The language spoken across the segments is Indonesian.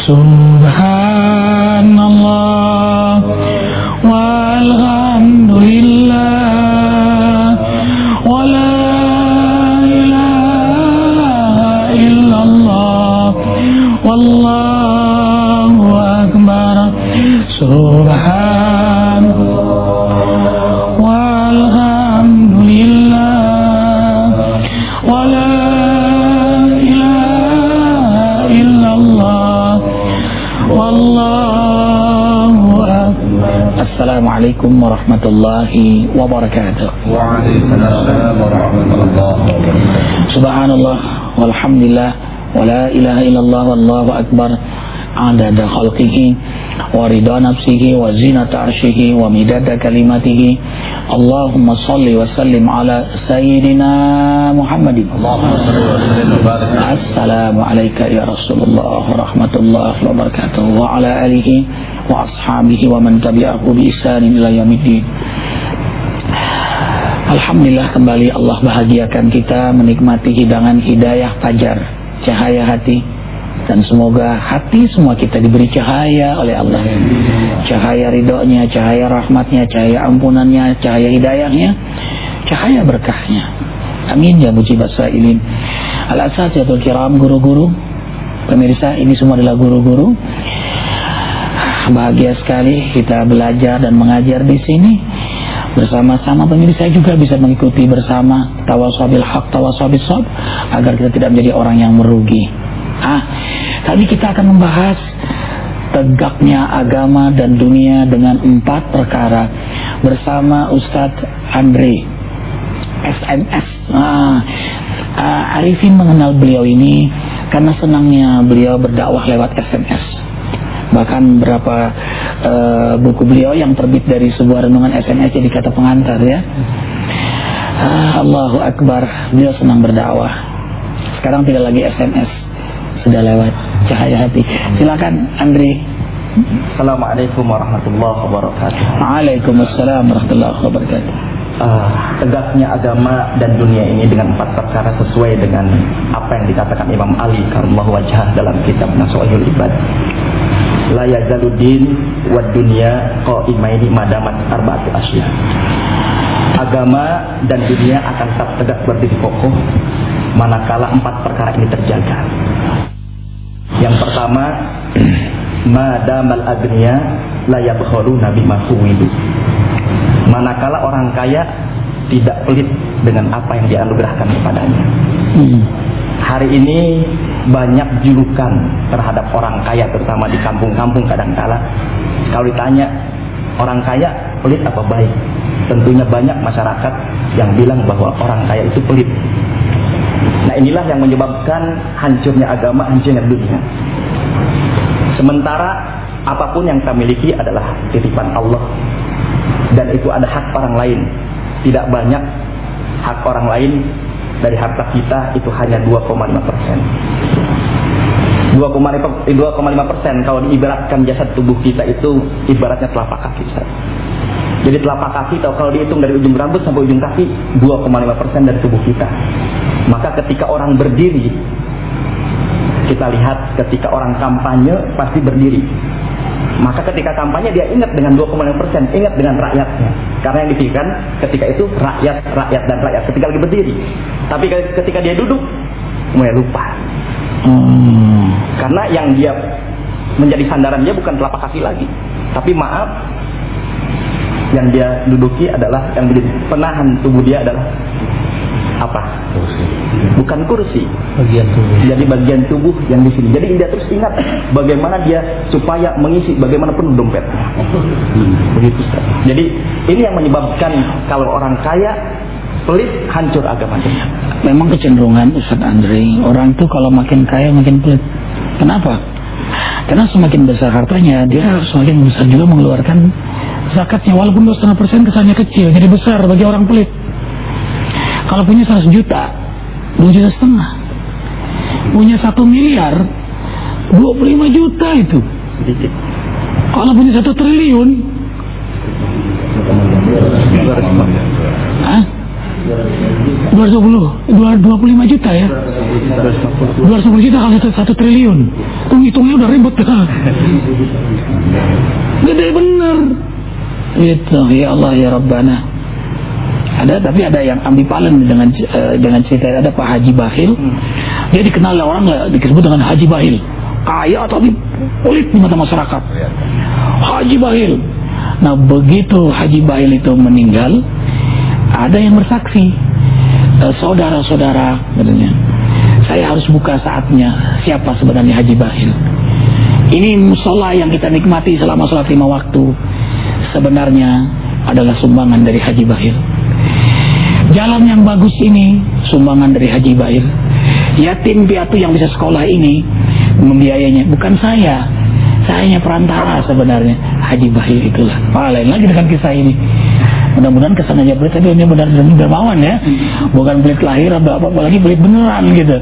Subhanallah walhamdulillah wala ilaha illallah wallahu akbar. Subhanallah walhamdulillah wala ilaha illallah wallahu akbar. Assalamualaikum warahmatullahi wabarakatuh. Waalaikumsalam warahmatullahi wabarakatuh. Subhanallah walhamdulillah wala ilaha illallah wallahu akbar. Adada khalqihi wa ridha nafsihi wa zinata arshihi wa midada kalimatihi. Allahumma salli wa sallim ala sayyidina Muhammadin. Allahumma salli wa sallim wa barik. Assalamu alayka ya Rasulullah rahmatullahi wa barakatuh wa ala alihi wa ashabihi wa man tabi'ahu bi ihsanin ila yaumiddin. Alhamdulillah, kembali Allah bahagiakan kita menikmati hidangan hidayah fajar, cahaya hati. Dan semoga hati semua kita diberi cahaya oleh Allah. Cahaya ridhonya, cahaya rahmatnya, cahaya ampunannya, cahaya hidayahnya, cahaya berkahnya. Amin ya mujibas sa'ilin. Al-asatiyatul kiram, guru-guru. Pemirsa, ini semua adalah guru-guru. Bahagia sekali kita belajar dan mengajar di sini. Bersama-sama pemirsa juga bisa mengikuti bersama tawasabil haq, tawasabil shab, agar kita tidak menjadi orang yang merugi. Tadi kita akan membahas tegaknya agama dan dunia dengan 4 perkara bersama Ustadz Andre SMS. Arifin mengenal beliau ini karena senangnya beliau berdakwah lewat SMS. Bahkan beberapa buku beliau yang terbit dari sebuah renungan SMS jadi kata pengantar ya. Allahu Akbar, beliau senang berdakwah. Sekarang tidak lagi SMS, sudah lewat cahaya hati. Silakan Andre. Assalamualaikum warahmatullahi wabarakatuh. Waalaikumsalam warahmatullahi wabarakatuh. Tegaknya agama dan dunia ini dengan 4 perkara sesuai dengan apa yang dikatakan Imam Ali karramallahu wajhah dalam kitab Nasha'ihul Ibad. La yazaluddin wad dunya qa'imaini madamat arba'atu asya. Agama dan dunia akan tetap tegak berdiri kokoh manakala 4 perkara ini terjaga. Yang pertama, madamal agniya la yabkhaluna bima huwidu. Manakala orang kaya tidak pelit dengan apa yang dianugerahkan kepadanya. Hari ini banyak julukan terhadap orang kaya, terutama di kampung-kampung kadangkala. Kalau ditanya orang kaya pelit apa baik, tentunya banyak masyarakat yang bilang bahwa orang kaya itu pelit. Nah, inilah yang menyebabkan hancurnya agama, hancurnya dunia. Sementara apapun yang kita miliki adalah titipan Allah, dan itu ada hak orang lain. Tidak banyak hak orang lain dari harta kita, itu hanya 2,5%. 2,5% kalau diibaratkan jasad tubuh kita itu ibaratnya telapak kaki. Jadi telapak kaki kalau dihitung dari ujung rambut sampai ujung kaki 2,5% dari tubuh kita. Maka ketika orang berdiri, kita lihat ketika orang kampanye pasti berdiri. Maka ketika kampanye dia ingat dengan 2,5%, ingat dengan rakyatnya. Karena yang dipikirkan ketika itu rakyat dan rakyat ketika lagi berdiri. Tapi ketika dia duduk, mulai lupa. Karena yang dia menjadi sandaran dia bukan telapak kaki lagi, tapi maaf, yang dia duduki adalah, yang menjadi penahan tubuh dia adalah apa? Kursi. Bukan kursi. Bagian tubuh. Jadi bagian tubuh yang di sini. Jadi dia terus ingat bagaimana dia supaya mengisi bagaimanapun dompetnya. Begitu. Jadi ini yang menyebabkan kalau orang kaya pelit, hancur agamanya. Memang kecenderungan Ustaz Andre, orang tuh kalau makin kaya makin pelit. Kenapa? Karena semakin besar hartanya, dia harus semakin besar juga mengeluarkan zakatnya. Walaupun 2,5% kesannya kecil, jadi besar bagi orang pelit. Kalau punya 100 juta, 2,5 juta. Punya 1 miliar, 25 juta itu. Kalau punya 1 triliun, 25 juta ya. 250 juta kalau 1 triliun. Hitungnya udah ribet kan. Gede bener. Gitu, ya Allah ya Rabbana. Tapi ada yang ambivalen dengan cerita. Ada Pak Haji Bakhil. Dia dikenal orang disebut dengan Haji Bakhil. Kaya tapi pelit di mata masyarakat. Haji Bakhil. Nah begitu Haji Bakhil itu meninggal, ada yang bersaksi, saudara-saudara katanya, saya harus buka saatnya siapa sebenarnya Haji Bakhil. Ini musola yang kita nikmati selama sholat 5 waktu sebenarnya adalah sumbangan dari Haji Bakhil. Jalan yang bagus ini sumbangan dari Haji Bakhil. Yatim piatu yang bisa sekolah ini membiayainya bukan saya. Sayanya perantara sebenarnya. Haji Bakhil itulah. Lain lagi dengan kisah ini. Mudah-mudahan kesan aja pelit, tapi ini benar-benar dermawan ya. Bukan pelit lahir apalagi pelit beneran gitu.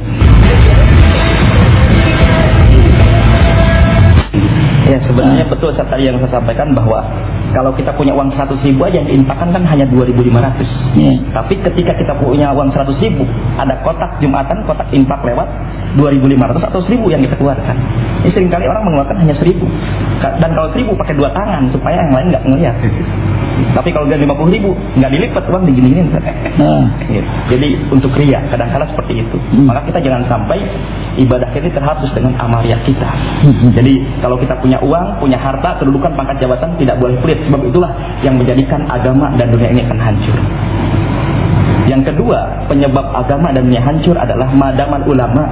Ya sebenarnya betul tadi yang saya sampaikan bahwa kalau kita punya uang 100.000 aja yang diinfakkan kan hanya 2.500. Yeah. Tapi ketika kita punya uang 100.000, ada kotak Jumatan, kotak infak lewat 2.500 atau 1.000 yang kita keluarkan. Ini seringkali orang mengeluarkan hanya 1.000. Dan kalau 1.000 pakai 2 tangan supaya yang lain nggak ngelihat. Tapi kalau dia 50.000 nggak dilipat, uang digini-giniin. Jadi untuk ria kadang-kadang seperti itu. Maka kita jangan sampai ibadah kita terhapus dengan amaliyah kita. Jadi kalau kita punya uang, punya harta, kedudukan, pangkat jabatan, tidak boleh pelit. Sebab itulah yang menjadikan agama dan dunia ini akan hancur. Yang kedua, penyebab agama dan dunia hancur adalah madaman ulama.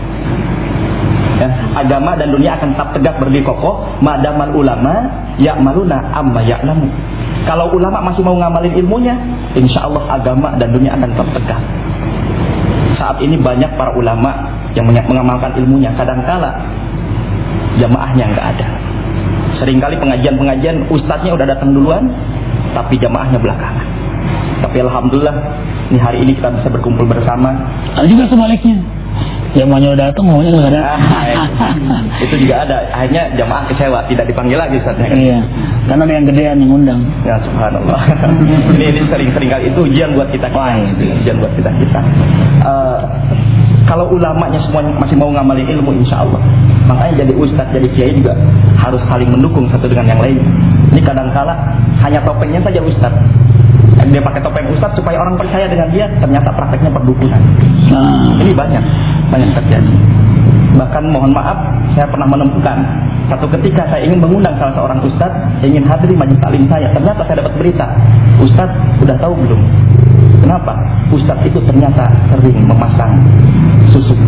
Ya, agama dan dunia akan tetap tegak berdiri kokoh madaman ulama ya'maluna amma ya'lamu. Kalau ulama masih mau ngamalin ilmunya, insya Allah agama dan dunia akan tetap tegak. Saat ini banyak para ulama yang mengamalkan ilmunya, kadangkala jamaahnya nggak ada. Seringkali pengajian-pengajian ustadznya udah datang duluan, tapi jamaahnya belakangan. Tapi alhamdulillah, ini hari ini kita bisa berkumpul bersama. Ada juga sebaliknya. Jamaahnya udah datang, maunya nggak ada. Itu juga ada. Akhirnya jamaah kecewa, tidak dipanggil lagi ustadznya. Iya. Karena ada yang gedean yang undang. Ya subhanallah. ini sering kali itu ujian buat kita. Ujian buat kita. Kalau ulamanya semuanya masih mau ngamalin ilmu, insya Allah. Makanya jadi ustadz, jadi kiai juga harus saling mendukung satu dengan yang lain. Ini kadangkala hanya topengnya saja ustadz. Dia pakai topeng ustadz supaya orang percaya dengan dia, ternyata prakteknya perdukunan. Ini banyak terjadi. Bahkan mohon maaf, saya pernah menemukan satu ketika saya ingin mengundang salah seorang ustadz, saya ingin hadir di majelis taklim saya. Ternyata saya dapat berita, ustadz udah tahu belum? Kenapa? Ustadz itu ternyata sering memasang susuk.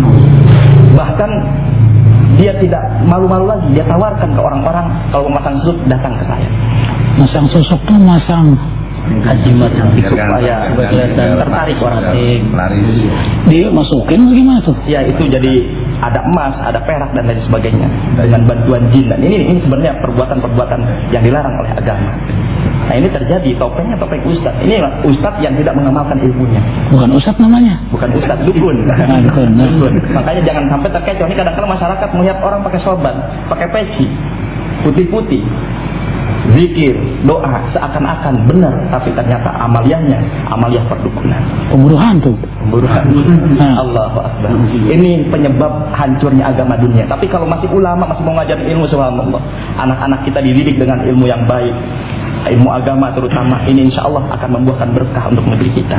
Bahkan dia tidak malu-malu lagi, dia tawarkan ke orang-orang kalau memasang susuk datang ke saya. Masang susuk tuh masang hajimat supaya tertarik orang laris. Dia masukin gimana tuh? Ya itu jadi ada emas, ada perak dan lain sebagainya dengan bantuan jin. Dan ini sebenarnya perbuatan-perbuatan yang dilarang oleh agama. Nah ini terjadi, topengnya topeng ustadz. Ini ustadz yang tidak mengamalkan ilmunya. Bukan ustadz namanya? Bukan ustadz, dukun. Dukun. Makanya jangan sampai terkecoh. Ini kadang-kadang masyarakat melihat orang pakai sorban, pakai peci, putih-putih, zikir, doa seakan-akan benar, tapi ternyata amaliyahnya amaliyah perdukunan. Pemburuhan tuh. Pemburuhan. Allahu Akbar. Ini penyebab hancurnya agama dunia. Tapi kalau masih ulama masih mau ngajarin ilmu, subhanallah, anak-anak kita dididik dengan ilmu yang baik, ilmu agama terutama, ini insya Allah akan membuahkan berkah untuk negeri kita.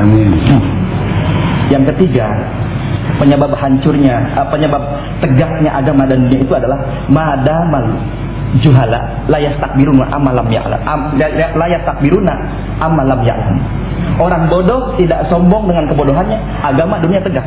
Yang ketiga, penyebab hancurnya, penyebab tegaknya agama dan dunia itu adalah madamal juhala la yastakbiruna amalam ya'lam. La yastakbiruna amalam ya'lam. Orang bodoh tidak sombong dengan kebodohannya, agama dunia tegak.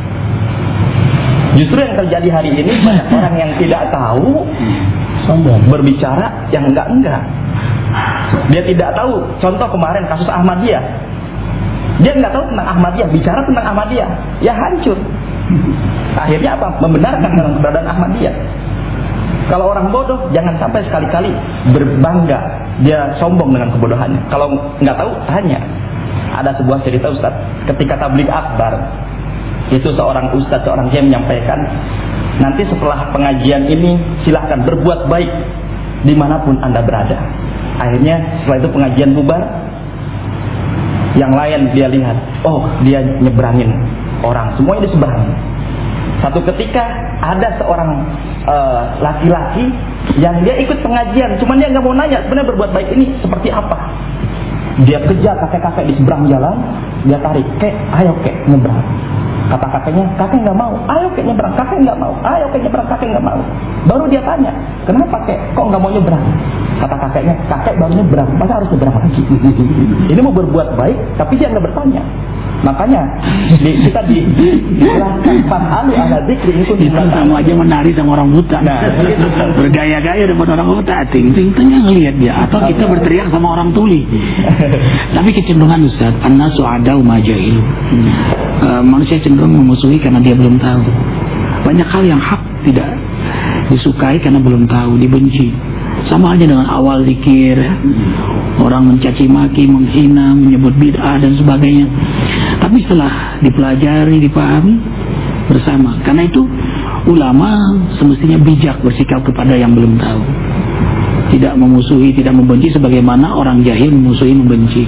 Justru yang terjadi hari ini banyak orang yang tidak tahu sombong, berbicara yang enggak. Dia tidak tahu. Contoh kemarin kasus Ahmadiyah. Dia nggak tahu tentang Ahmadiyah, bicara tentang Ahmadiyah, ya hancur. Akhirnya apa? Membenarkan dalam keberadaan Ahmadiyah. Kalau orang bodoh, jangan sampai sekali-kali berbangga dia sombong dengan kebodohannya. Kalau nggak tahu, tanya. Ada sebuah cerita Ustaz, ketika tabligh akbar, itu seorang Ustaz, seorang kiai menyampaikan, nanti setelah pengajian ini silahkan berbuat baik dimanapun Anda berada. Akhirnya setelah itu pengajian bubar, Yang lain dia lihat, oh dia nyebrangin orang, semuanya diseberangin. Satu ketika ada seorang laki-laki yang dia ikut pengajian, cuman dia nggak mau nanya sebenarnya berbuat baik ini seperti apa. Dia kejar kakek-kakek di seberang jalan, dia tarik, kek, ayo kek nyebrang. Kata kakeknya, kakek nggak mau, ayo kek nyebrang, kakek nggak mau, ayo kek nyebrang, kakek nggak mau. Baru dia tanya, kenapa kek, kok nggak mau nyebrang? Kata kakeknya, kakek baru nyebrang, masa harus nyebrang lagi? Ini mau berbuat baik, tapi dia nggak bertanya. Makanya kita dijelaskan fas'alu ahla dzikri itu sama aja menari sama orang buta. Nah, bergaya-gaya depan orang buta, ting-ting-ting ngelihat dia, atau kita berteriak sama orang tuli. Tapi kecenderungan Ustaz, an-nasu adau ma jahilu. Manusia cenderung memusuhi karena dia belum tahu. Banyak hal yang hak tidak disukai karena belum tahu, dibenci. Sama aja dengan awal zikir, orang mencaci maki, menghina, menyebut bid'ah dan sebagainya. Tapi setelah dipelajari, dipahami bersama. Karena itu ulama semestinya bijak bersikap kepada yang belum tahu. Tidak memusuhi, tidak membenci sebagaimana orang jahil memusuhi, membenci.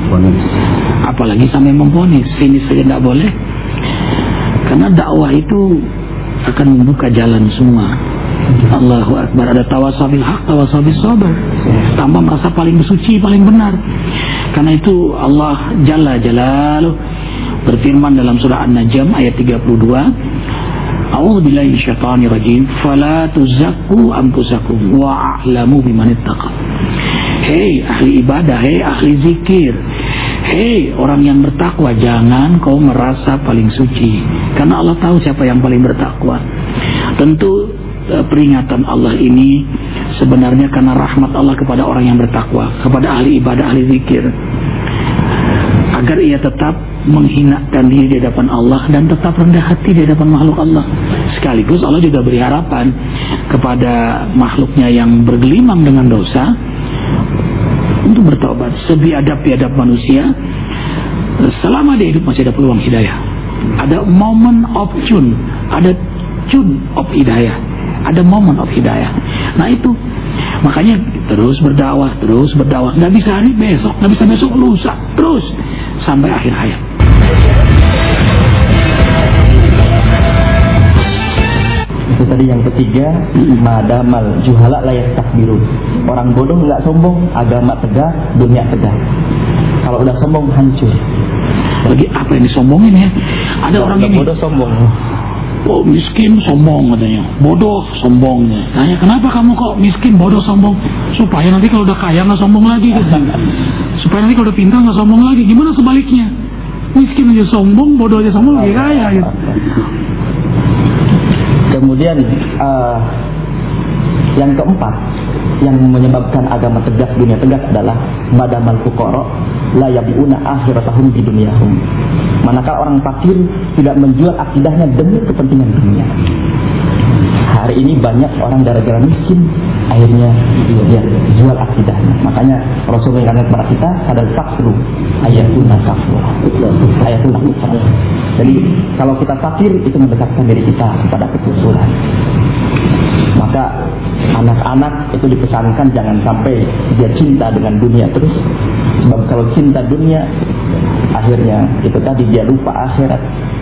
Apalagi sampai memvonis, ini saja tidak boleh. Karena dakwah itu akan membuka jalan semua. Allahu Akbar. Ada tawasabil haq, tawasabil sabar. Tambah merasa paling suci, paling benar. Karena itu Allah Jalla Jalaluh berfirman dalam surah An-Najm ayat 32, A'udzubillahi minasyaitonir rajim, fala tuzakku anfusakum wa a'lamu biman ittaqa. Hei ahli ibadah, hei ahli zikir, hei orang yang bertakwa, jangan kau merasa paling suci, karena Allah tahu siapa yang paling bertakwa. Tentu peringatan Allah ini sebenarnya karena rahmat Allah kepada orang yang bertakwa, kepada ahli ibadah, ahli zikir, agar ia tetap menghinakan diri di hadapan Allah dan tetap rendah hati di hadapan makhluk Allah. Sekaligus Allah juga beri harapan kepada makhluknya yang bergelimang dengan dosa untuk bertobat. Sebiadab-biadab manusia, selama dia hidup masih ada peluang hidayah. Ada moment of tune, ada tune of hidayah, ada moment of hidayah. Nah itu makanya terus berdakwah, nggak bisa hari besok, nggak bisa besok lusa, terus sampai akhir hayat. Itu tadi yang ketiga, madamal juhala la yastakbirun. Orang bodoh nggak sombong, agama tegak, dunia tegak. Kalau udah sombong hancur. Lagi apa yang disombongin ya? Ada orang ini bodoh sombong. Oh miskin sombong katanya, bodoh sombongnya. Tanya kenapa kamu kok miskin, bodoh, sombong? Supaya nanti kalau udah kaya nggak sombong lagi gitu. Supaya nanti kalau udah pintar nggak sombong lagi. Gimana sebaliknya? Miskin aja sombong, bodoh aja sombong, lagi kaya gitu. Kemudian yang keempat yang menyebabkan agama tegak, dunia tegak adalah madamal fuqara la yabiuna akhiratahum di dunyahum. Manakala orang fakir tidak menjual akidahnya demi kepentingan dunia. Hari ini banyak orang gara-gara miskin akhirnya dia jual akidahnya. Makanya Rasulullah yang kepada kita ada fakru ayatuna kafur, ayatuna kufur. Jadi kalau kita fakir itu mendekatkan diri kita kepada kekufuran. Maka anak-anak itu dipesankan jangan sampai dia cinta dengan dunia terus. Sebab kalau cinta dunia akhirnya itu tadi dia lupa akhirat.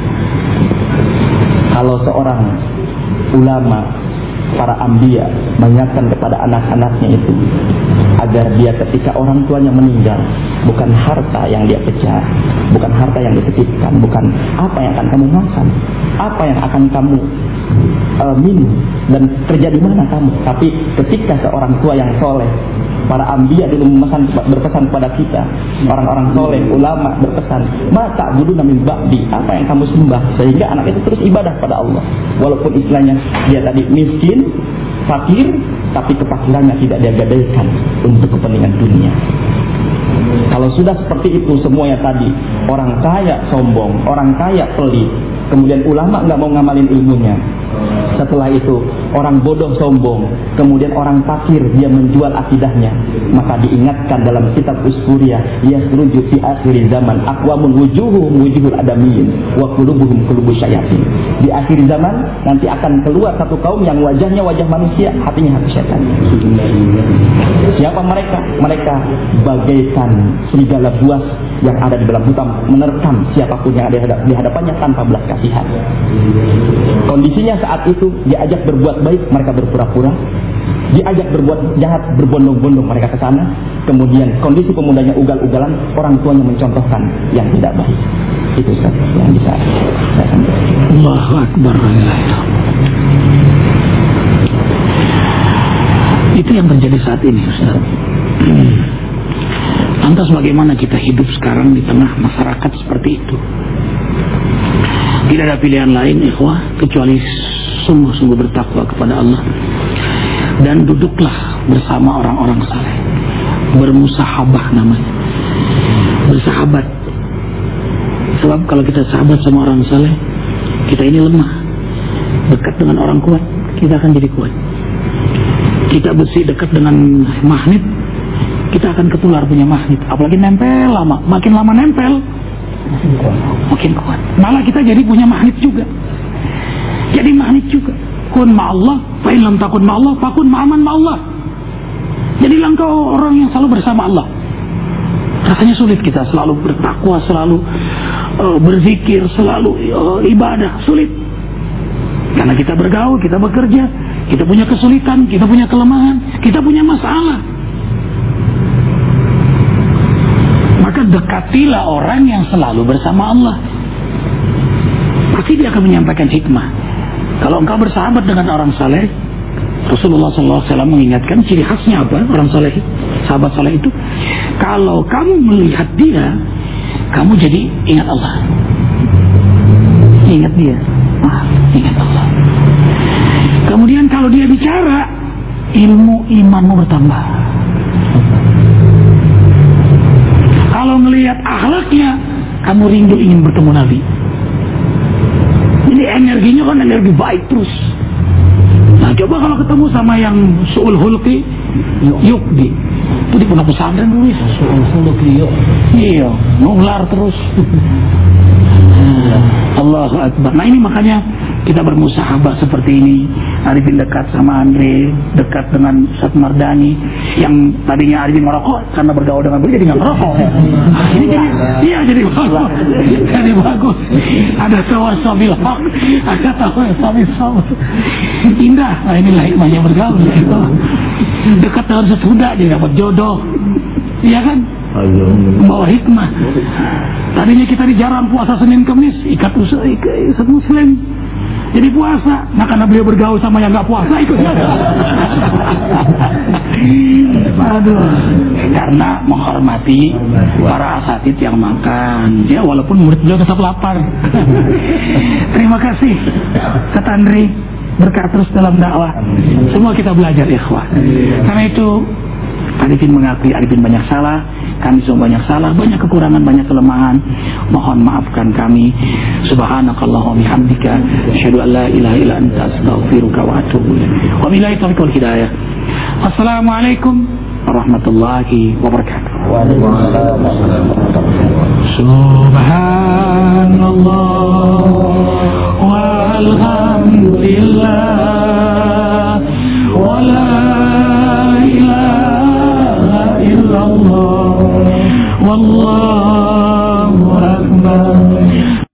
Kalau seorang ulama, para anbiya mengingatkan kepada anak-anaknya itu agar dia ketika orang tuanya meninggal, bukan harta yang dia kejar, bukan harta yang dititipkan, bukan apa yang akan kamu makan, apa yang akan kamu minum dan kerja di mana kamu, tapi ketika seorang tua yang soleh, para anbiya dulu berpesan kepada kita, orang-orang soleh, ulama berpesan, maka budu namin ba'di, apa yang kamu sembah, sehingga anak itu terus ibadah pada Allah, walaupun istilahnya dia tadi miskin, fakir, tapi kefakirannya tidak dia gadaikan untuk kepentingan dunia. Kalau sudah seperti itu semuanya tadi, orang kaya sombong, orang kaya pelit, kemudian ulama nggak mau ngamalin ilmunya, setelah itu orang bodoh sombong, kemudian orang fakir dia menjual akidahnya, maka diingatkan dalam kitab Usfuriyah, yasruju fi akhir zaman aqwamun wujuhuhum wujuhul adamiyin wa qulubuhum qulubus syayatin. Di akhir zaman nanti akan keluar satu kaum yang wajahnya wajah manusia, hatinya hati setan. Siapa mereka? Mereka bagaikan serigala buas yang ada di dalam hutan, menerkam siapapun yang ada di hadapannya tanpa belas kasihan. Kondisinya saat itu diajak berbuat baik, mereka berpura-pura. Diajak berbuat jahat, berbondong-bondong mereka ke sana. Kemudian kondisi pemudanya ugal-ugalan, orang tuanya mencontohkan yang tidak baik. Itu saja yang bisa saya sampaikan. Allahu Akbar. Itu yang terjadi saat ini, Ustaz. Lantas bagaimana kita hidup sekarang di tengah masyarakat seperti itu? Tidak ada pilihan lain, ikhwah, kecuali sungguh-sungguh bertakwa kepada Allah. Dan duduklah bersama orang-orang saleh. Bermusahabah namanya. Bersahabat. Sebab kalau kita sahabat sama orang saleh, kita ini lemah. Dekat dengan orang kuat, kita akan jadi kuat. Kita bersih dekat dengan magnet, kita akan ketular punya magnet. Apalagi nempel lama, makin lama nempel makin kuat. Malah kita jadi punya magnet juga. Jadi magnet juga. Kun ma'allah, fa in lam takun ma'allah, fa kun ma'aman ma'allah. Jadilah engkau orang yang selalu bersama Allah. Rasanya sulit kita selalu bertakwa, selalu berzikir, selalu ibadah, sulit. Karena kita bergaul, kita bekerja, kita punya kesulitan, kita punya kelemahan, kita punya masalah. Maka dekatilah orang yang selalu bersama Allah. Pasti dia akan menyampaikan hikmah. Kalau engkau bersahabat dengan orang saleh, Rasulullah SAW mengingatkan ciri khasnya apa? Orang saleh, sahabat saleh itu, kalau kamu melihat dia, kamu jadi ingat Allah. Ingat dia. Ingat Allah. Kemudian kalau dia bicara, ilmu imanmu bertambah. Kalau melihat akhlaknya, kamu rindu ingin bertemu Nabi. Jadi energinya kan energi baik terus. Nah coba kalau ketemu sama yang su'ul hulqi yukdi, itu di pondok pesantren dulu ya. Su'ul hulqi yuk. Iya, nular terus. Allahu Akbar. Nah ini makanya kita bermusahabah seperti ini. Arifin dekat sama Andre, dekat dengan Ustaz Mardani. Yang tadinya Arifin merokok, karena bergaul dengan beliau jadi nggak merokok. Ini jadi bagus. Jadi bagus. Ada tawasabil haq, ada tawasabil sabr. Indah. Nah inilah hikmahnya bergaul. Dekat dengan sesudah jadi dapat jodoh. Iya kan? Bawa hikmah. Tadinya kita dijarang puasa Senin Kamis, ikat Muslim, jadi puasa. Nah karena beliau bergaul sama yang nggak puasa, ikut. Aduh, karena menghormati para asatid yang makan, ya walaupun murid beliau tetap lapar. Terima kasih kata Andri, berkah terus dalam dakwah. Semua kita belajar, ikhwah. Karena itu Arifin mengakui Arifin banyak salah, kami semua banyak salah, banyak kekurangan, banyak kelemahan. Mohon maafkan kami. Subhanakallahumma bihamdika, asyhadu an la ilaha illa anta, astaghfiruka wa atubu ilaik. Wa billahi taufiq wal hidayah. Assalamualaikum warahmatullahi wabarakatuh. Subhanallah walhamdulillah.